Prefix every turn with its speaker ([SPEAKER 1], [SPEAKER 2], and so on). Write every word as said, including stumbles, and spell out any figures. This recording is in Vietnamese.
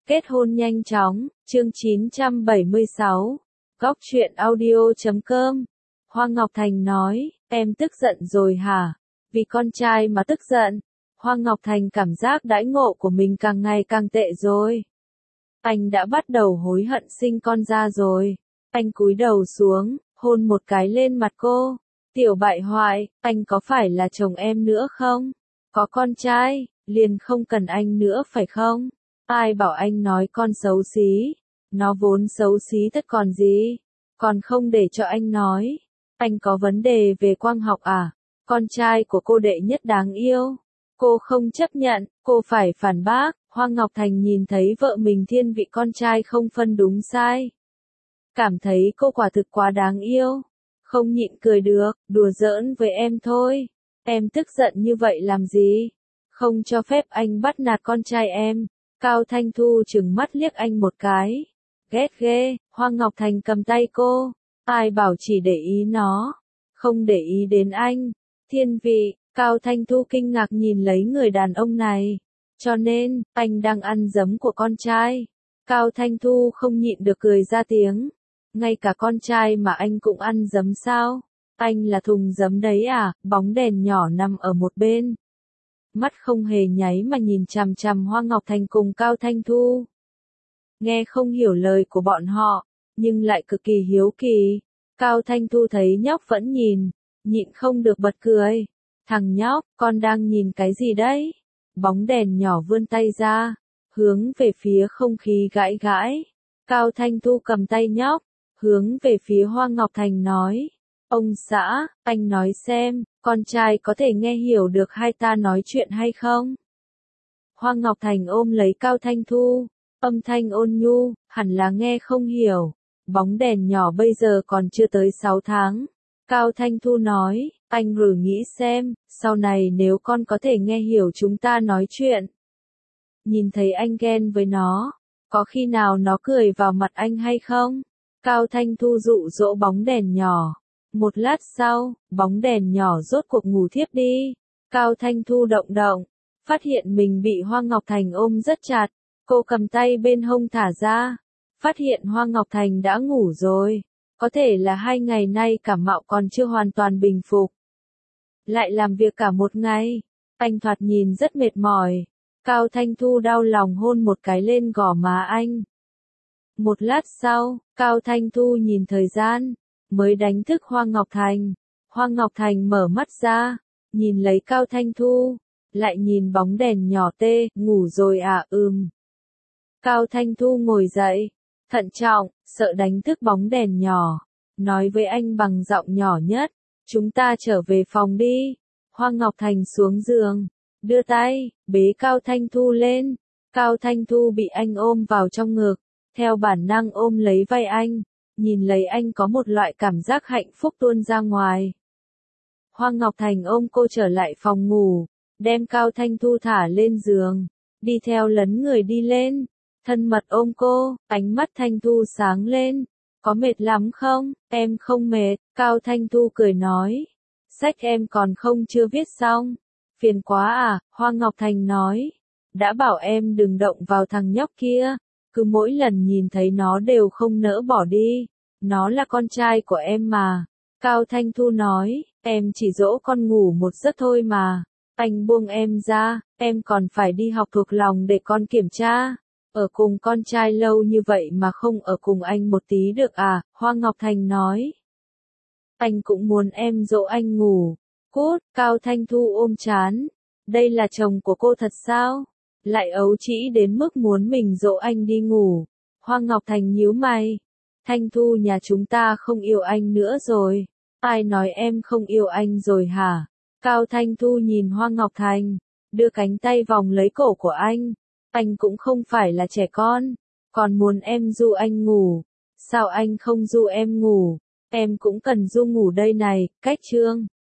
[SPEAKER 1] Kết hôn nhanh chóng, chương chín trăm bảy mươi sáu, góc truyện audio chấm com. Hoa Ngọc Thành nói, em tức giận rồi hả? Vì con trai mà tức giận. Hoa Ngọc Thành cảm giác đãi ngộ của mình càng ngày càng tệ rồi. Anh đã bắt đầu hối hận sinh con ra rồi. Anh cúi đầu xuống, hôn một cái lên mặt cô. Tiểu bại hoại, anh có phải là chồng em nữa không? Có con trai, liền không cần anh nữa phải không? Ai bảo anh nói con xấu xí? Nó vốn xấu xí tất còn gì? Còn không để cho anh nói. Anh có vấn đề về quang học à? Con trai của cô đệ nhất đáng yêu. Cô không chấp nhận, cô phải phản bác. Hoa Ngọc Thành nhìn thấy vợ mình thiên vị con trai không phân đúng sai. Cảm thấy cô quả thực quá đáng yêu. Không nhịn cười được, đùa giỡn với em thôi. Em tức giận như vậy làm gì? Không cho phép anh bắt nạt con trai em. Cao Thanh Thu trừng mắt liếc anh một cái. Ghét ghê, Hoa Ngọc Thành cầm tay cô. Ai bảo chỉ để ý nó. Không để ý đến anh. Thiên vị, Cao Thanh Thu kinh ngạc nhìn lấy người đàn ông này. Cho nên, anh đang ăn giấm của con trai. Cao Thanh Thu không nhịn được cười ra tiếng. Ngay cả con trai mà anh cũng ăn giấm sao? Anh là thùng giấm đấy à? Bóng đèn nhỏ nằm ở một bên. Mắt không hề nháy mà nhìn chằm chằm Hoa Ngọc Thành cùng Cao Thanh Thu. Nghe không hiểu lời của bọn họ, nhưng lại cực kỳ hiếu kỳ. Cao Thanh Thu thấy nhóc vẫn nhìn, nhịn không được bật cười. Thằng nhóc, con đang nhìn cái gì đấy? Bóng đèn nhỏ vươn tay ra, hướng về phía không khí gãi gãi. Cao Thanh Thu cầm tay nhóc, hướng về phía Hoa Ngọc Thành nói. Ông xã, anh nói xem, con trai có thể nghe hiểu được hai ta nói chuyện hay không? Hoa Ngọc Thành ôm lấy Cao Thanh Thu, âm thanh ôn nhu, hẳn là nghe không hiểu. Bóng đèn nhỏ bây giờ còn chưa tới sáu tháng. Cao Thanh Thu nói, anh thử nghĩ xem, sau này nếu con có thể nghe hiểu chúng ta nói chuyện. Nhìn thấy anh ghen với nó, có khi nào nó cười vào mặt anh hay không? Cao Thanh Thu dụ dỗ bóng đèn nhỏ. Một lát sau, bóng đèn nhỏ rốt cuộc ngủ thiếp đi. Cao Thanh Thu động động, phát hiện mình bị Hoa Ngọc Thành ôm rất chặt. Cô cầm tay bên hông thả ra, phát hiện Hoa Ngọc Thành đã ngủ rồi. Có thể là hai ngày nay cảm mạo còn chưa hoàn toàn bình phục. Lại làm việc cả một ngày, anh thoạt nhìn rất mệt mỏi. Cao Thanh Thu đau lòng hôn một cái lên gò má anh. Một lát sau, Cao Thanh Thu nhìn thời gian, mới đánh thức Hoa Ngọc Thành. Hoa Ngọc Thành mở mắt ra, nhìn lấy Cao Thanh Thu, lại nhìn bóng đèn nhỏ tê, ngủ rồi à? Ừm. Cao Thanh Thu ngồi dậy, thận trọng, sợ đánh thức bóng đèn nhỏ, nói với anh bằng giọng nhỏ nhất, chúng ta trở về phòng đi. Hoa Ngọc Thành xuống giường, đưa tay, bế Cao Thanh Thu lên. Cao Thanh Thu bị anh ôm vào trong ngực, theo bản năng ôm lấy vai anh, nhìn lấy anh có một loại cảm giác hạnh phúc tuôn ra ngoài. Hoa Ngọc Thành ôm cô trở lại phòng ngủ, đem Cao Thanh Thu thả lên giường, đi theo lấn người đi lên, thân mật ôm cô, ánh mắt Thanh Thu sáng lên. Có mệt lắm không? Em không mệt, Cao Thanh Thu cười nói. Sách em còn không chưa viết xong. Phiền quá à? Hoa Ngọc Thành nói. Đã bảo em đừng động vào thằng nhóc kia. Cứ mỗi lần nhìn thấy nó đều không nỡ bỏ đi. Nó là con trai của em mà. Cao Thanh Thu nói, em chỉ dỗ con ngủ một giấc thôi mà. Anh buông em ra, em còn phải đi học thuộc lòng để con kiểm tra. Ở cùng con trai lâu như vậy mà không ở cùng anh một tí được à? Hoa Ngọc Thành nói. Anh cũng muốn em dỗ anh ngủ. Cút, Cao Thanh Thu ôm chán. Đây là chồng của cô thật sao? Lại ấu trĩ đến mức muốn mình dỗ anh đi ngủ. Hoa Ngọc Thành nhíu mày. Thanh Thu nhà chúng ta không yêu anh nữa rồi. Ai nói em không yêu anh rồi hả? Cao Thanh Thu nhìn Hoa Ngọc Thành, đưa cánh tay vòng lấy cổ của anh. Anh cũng không phải là trẻ con, còn muốn em du anh ngủ. Sao anh không du em ngủ? Em cũng cần du ngủ đây này. Cách chương